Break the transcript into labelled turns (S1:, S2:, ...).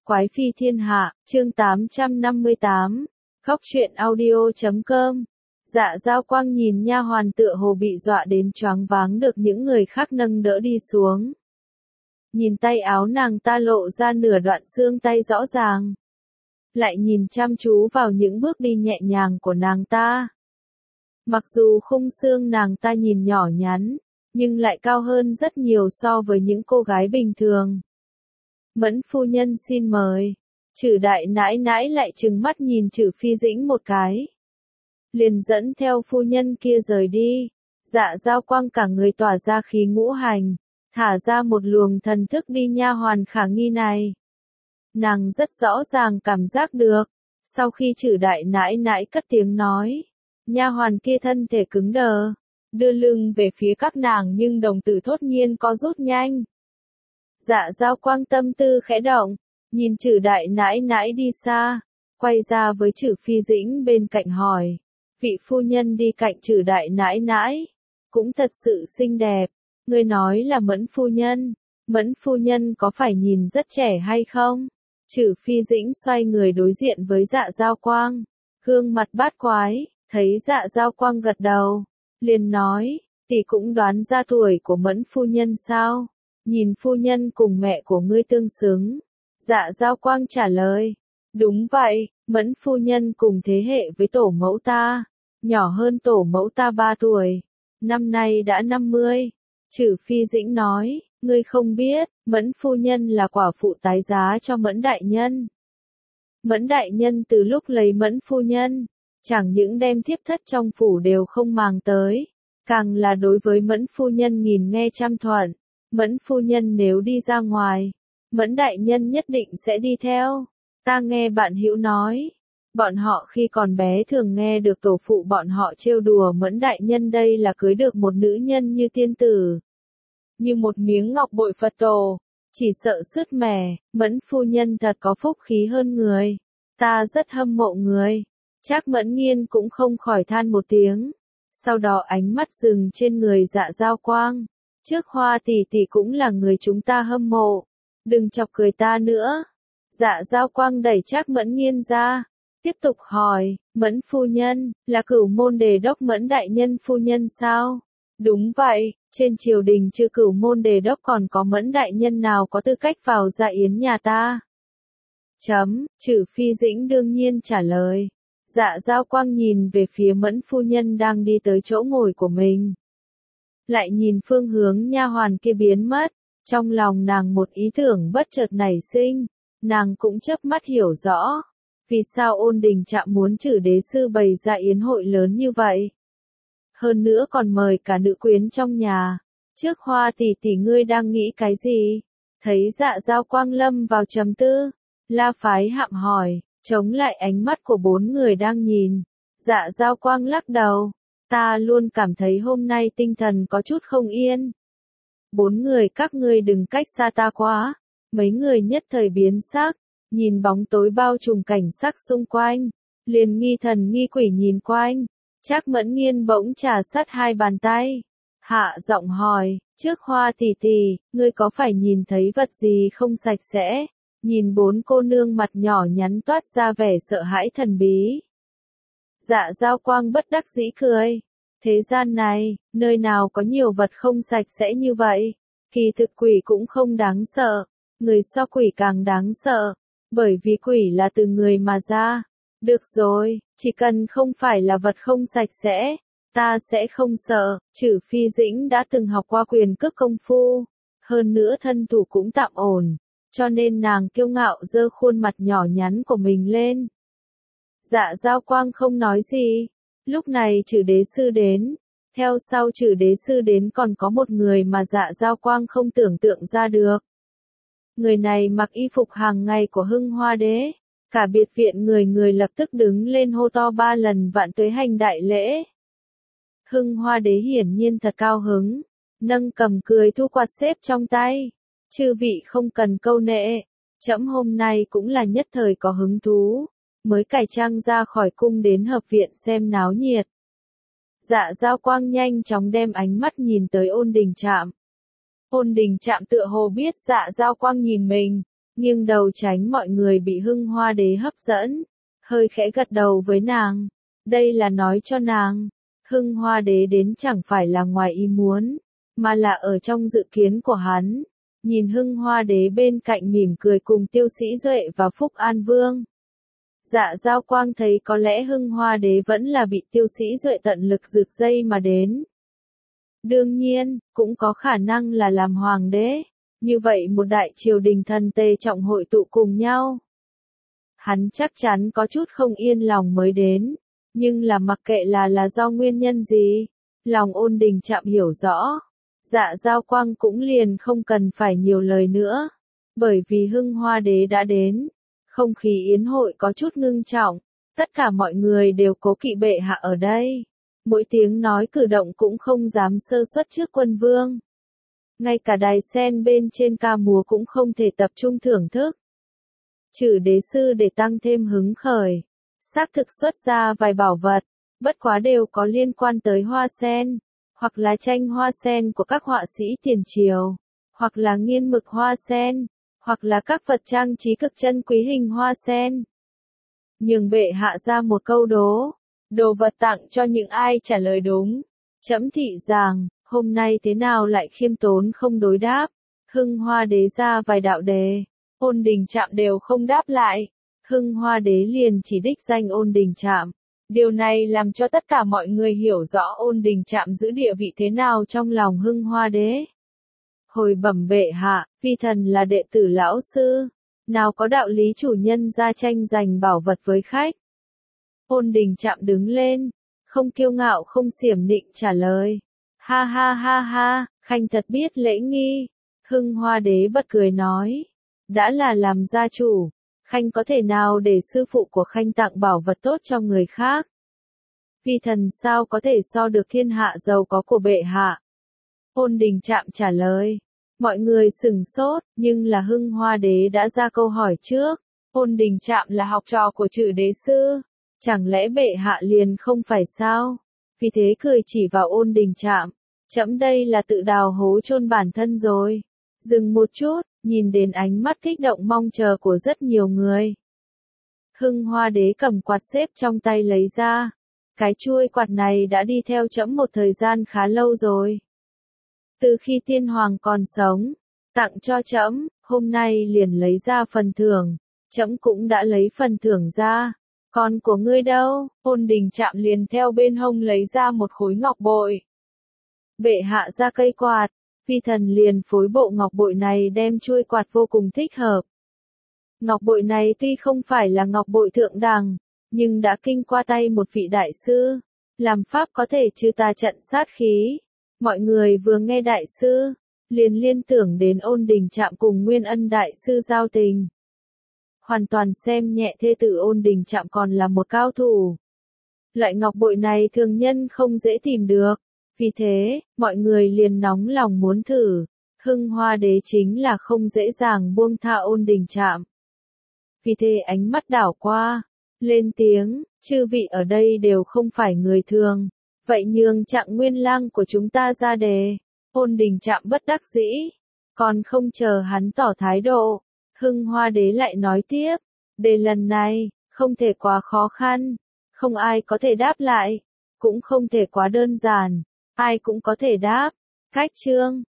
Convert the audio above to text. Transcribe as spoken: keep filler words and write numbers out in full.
S1: Quái phi thiên hạ, chương tám trăm năm mươi tám, khóc truyện audio chấm com. Dạ Giao Quang nhìn nha hoàn tựa hồ bị dọa đến choáng váng được những người khác nâng đỡ đi xuống. Nhìn tay áo nàng ta lộ ra nửa đoạn xương tay rõ ràng. Lại nhìn chăm chú vào những bước đi nhẹ nhàng của nàng ta. Mặc dù khung xương nàng ta nhìn nhỏ nhắn, nhưng lại cao hơn rất nhiều so với những cô gái bình thường. Mẫn phu nhân xin mời. Trử đại nãi nãi lại trừng mắt nhìn Trử Phi Dĩnh một cái. Liền dẫn theo phu nhân kia rời đi. Dạ Giao Quang cả người tỏa ra khí ngũ hành, thả ra một luồng thần thức đi nha hoàn khả nghi này. Nàng rất rõ ràng cảm giác được, sau khi Trử đại nãi nãi cất tiếng nói, nha hoàn kia thân thể cứng đờ, đưa lưng về phía các nàng nhưng đồng tử thốt nhiên có rút nhanh. Dạ Giao Quang tâm tư khẽ động, nhìn Trử đại nãi nãi đi xa, quay ra với Trử Phi Dĩnh bên cạnh hỏi, vị phu nhân đi cạnh Trử đại nãi nãi, cũng thật sự xinh đẹp, ngươi nói là Mẫn phu nhân, Mẫn phu nhân có phải nhìn rất trẻ hay không? Trử Phi Dĩnh xoay người đối diện với Dạ Giao Quang, gương mặt bát quái, thấy Dạ Giao Quang gật đầu, liền nói, tỷ cũng đoán ra tuổi của Mẫn phu nhân sao? Nhìn phu nhân cùng mẹ của ngươi tương xứng. Dạ Giao Quang trả lời, đúng vậy, Mẫn phu nhân cùng thế hệ với tổ mẫu ta, nhỏ hơn tổ mẫu ta ba tuổi, năm nay đã năm mươi. Trử Phi Dĩnh nói, ngươi không biết, Mẫn phu nhân là quả phụ tái giá cho Mẫn đại nhân. Mẫn đại nhân từ lúc lấy Mẫn phu nhân, chẳng những đem thiếp thất trong phủ đều không màng tới, càng là đối với Mẫn phu nhân nghìn nghe trăm thuận. Mẫn phu nhân nếu đi ra ngoài, Mẫn đại nhân nhất định sẽ đi theo. Ta nghe bạn hữu nói, bọn họ khi còn bé thường nghe được tổ phụ bọn họ trêu đùa Mẫn đại nhân đây là cưới được một nữ nhân như tiên tử, như một miếng ngọc bội Phật tổ, chỉ sợ sứt mẻ. Mẫn phu nhân thật có phúc khí hơn người, ta rất hâm mộ người. Trác Mẫn Nghiên cũng không khỏi than một tiếng, sau đó ánh mắt dừng trên người Dạ Giao Quang. Trước Hoa tỷ tỷ cũng là người chúng ta hâm mộ, đừng chọc cười ta nữa. Dạ Giao Quang đẩy Trác Mẫn Nghiên ra, tiếp tục hỏi, Mẫn phu nhân, là Cửu Môn Đề Đốc Mẫn đại nhân phu nhân sao? Đúng vậy, trên triều đình trừ Cửu Môn Đề Đốc còn có Mẫn đại nhân nào có tư cách vào dạ yến nhà ta? Chấm, Trử Phi Dĩnh đương nhiên trả lời. Dạ Giao Quang nhìn về phía Mẫn phu nhân đang đi tới chỗ ngồi của mình. Lại nhìn phương hướng nha hoàn kia biến mất, trong lòng nàng một ý tưởng bất chợt nảy sinh, nàng cũng chớp mắt hiểu rõ, vì sao Ôn Đình Trạm muốn Trử đế sư bày ra yến hội lớn như vậy. Hơn nữa còn mời cả nữ quyến trong nhà. Trước Hoa tỷ tỷ ngươi đang nghĩ cái gì? Thấy Dạ Giao Quang lâm vào trầm tư, La Phái Hạm hỏi, chống lại ánh mắt của bốn người đang nhìn. Dạ Giao Quang lắc đầu. Ta luôn cảm thấy hôm nay tinh thần có chút không yên. Bốn người các ngươi đừng cách xa ta quá. Mấy người nhất thời biến sắc, nhìn bóng tối bao trùm cảnh sắc xung quanh, liền nghi thần nghi quỷ nhìn quanh. Trác Mẫn Nghiên bỗng trà sát hai bàn tay, hạ giọng hỏi, trước Hoa tỷ tỷ, ngươi có phải nhìn thấy vật gì không sạch sẽ? Nhìn bốn cô nương mặt nhỏ nhắn toát ra vẻ sợ hãi thần bí. Dạ Giao Quang bất đắc dĩ cười. Thế gian này, nơi nào có nhiều vật không sạch sẽ như vậy? Kỳ thực quỷ cũng không đáng sợ, người so quỷ càng đáng sợ, bởi vì quỷ là từ người mà ra. Được rồi, chỉ cần không phải là vật không sạch sẽ, ta sẽ không sợ. Trử Phi Dĩnh đã từng học qua quyền cước công phu, hơn nữa thân thủ cũng tạm ổn, cho nên nàng kiêu ngạo giơ khuôn mặt nhỏ nhắn của mình lên. Dạ Giao Quang không nói gì. Lúc này Trử đế sư đến, theo sau Trử đế sư đến còn có một người mà Dạ Giao Quang không tưởng tượng ra được. Người này mặc y phục hàng ngày của Hưng Hoa đế, cả biệt viện người người lập tức đứng lên hô to ba lần vạn tuế hành đại lễ. Hưng Hoa đế hiển nhiên thật cao hứng, nâng cầm cười thu quạt xếp trong tay. Chư vị không cần câu nệ, trẫm hôm nay cũng là nhất thời có hứng thú, mới cải trang ra khỏi cung đến hợp viện xem náo nhiệt. Dạ Giao Quang nhanh chóng đem ánh mắt nhìn tới Ôn Đình Trạm. Ôn Đình Trạm tựa hồ biết Dạ Giao Quang nhìn mình, nghiêng đầu tránh mọi người bị Hưng Hoa Đế hấp dẫn, hơi khẽ gật đầu với nàng. Đây là nói cho nàng, Hưng Hoa Đế đến chẳng phải là ngoài ý muốn, mà là ở trong dự kiến của hắn. Nhìn Hưng Hoa Đế bên cạnh mỉm cười cùng Tiêu Sĩ Duệ và Phúc An Vương. Dạ Giao Quang thấy có lẽ Hưng Hoa Đế vẫn là bị Tiêu Sĩ Duệ tận lực rực dây mà đến. Đương nhiên, cũng có khả năng là làm hoàng đế, như vậy một đại triều đình thần tề trọng hội tụ cùng nhau. Hắn chắc chắn có chút không yên lòng mới đến, nhưng là mặc kệ là là do nguyên nhân gì, lòng Ôn Đình Trạm hiểu rõ. Dạ Giao Quang cũng liền không cần phải nhiều lời nữa, bởi vì Hưng Hoa Đế đã đến, không khí yến hội có chút ngưng trọng, tất cả mọi người đều cố kỵ bệ hạ ở đây, mỗi tiếng nói cử động cũng không dám sơ suất trước quân vương. Ngay cả đài sen bên trên ca múa cũng không thể tập trung thưởng thức. Trừ đế sư để tăng thêm hứng khởi, xác thực xuất ra vài bảo vật, bất quá đều có liên quan tới hoa sen, hoặc là tranh hoa sen của các họa sĩ tiền triều, hoặc là nghiên mực hoa sen, hoặc là các vật trang trí cực chân quý hình hoa sen. Nhường bệ hạ ra một câu đố, đồ vật tặng cho những ai trả lời đúng. Trẫm thị rằng, hôm nay thế nào lại khiêm tốn không đối đáp. Hưng Hoa Đế ra vài đạo đề, Ôn Đình Trạm đều không đáp lại. Hưng Hoa Đế liền chỉ đích danh Ôn Đình Trạm. Điều này làm cho tất cả mọi người hiểu rõ Ôn Đình Trạm giữ địa vị thế nào trong lòng Hưng Hoa Đế. Hồi bẩm bệ hạ, phi thần là đệ tử lão sư, nào có đạo lý chủ nhân ra tranh giành bảo vật với khách. Ôn Đình Trạm đứng lên, không kiêu ngạo không xiểm nịnh trả lời. Ha ha ha ha, khanh thật biết lễ nghi. Hưng Hoa Đế bật cười nói, đã là làm gia chủ, khanh có thể nào để sư phụ của khanh tặng bảo vật tốt cho người khác. Phi thần sao có thể so được thiên hạ giàu có của bệ hạ. Ôn Đình Trạm trả lời. Mọi người sừng sốt, nhưng là Hưng Hoa Đế đã ra câu hỏi trước. Ôn Đình Trạm là học trò của Trừ đế sư, chẳng lẽ bệ hạ liền không phải sao? Vì thế cười chỉ vào Ôn Đình Trạm, trẫm đây là tự đào hố chôn bản thân rồi. Dừng một chút, nhìn đến ánh mắt kích động mong chờ của rất nhiều người. Hưng Hoa Đế cầm quạt xếp trong tay lấy ra. Cái chuôi quạt này đã đi theo trẫm một thời gian khá lâu rồi. Từ khi tiên hoàng còn sống, tặng cho trẫm, hôm nay liền lấy ra phần thưởng, trẫm cũng đã lấy phần thưởng ra. Còn của ngươi đâu? Ôn Đình Trạm liền theo bên hông lấy ra một khối ngọc bội. Bệ hạ ra cây quạt, phi thần liền phối bộ ngọc bội này đem chuôi quạt vô cùng thích hợp. Ngọc bội này tuy không phải là ngọc bội thượng đẳng, nhưng đã kinh qua tay một vị đại sư, làm pháp có thể trừ tà trận sát khí. Mọi người vừa nghe đại sư, liền liên tưởng đến Ôn Đình Trạm cùng Nguyên Ân đại sư giao tình. Hoàn toàn xem nhẹ thê tử Ôn Đình Trạm còn là một cao thủ. Loại ngọc bội này thường nhân không dễ tìm được, vì thế, mọi người liền nóng lòng muốn thử. Hưng Hoa Đế chính là không dễ dàng buông tha Ôn Đình Trạm. Vì thế ánh mắt đảo qua, lên tiếng, chư vị ở đây đều không phải người thường. Vậy nhường Trạng Nguyên Lang của chúng ta ra đề. Ôn Đình Trạm bất đắc dĩ, còn không chờ hắn tỏ thái độ, Hưng Hoa Đế lại nói tiếp, đề lần này, không thể quá khó khăn, không ai có thể đáp lại, cũng không thể quá đơn giản, ai cũng có thể đáp. Cách chương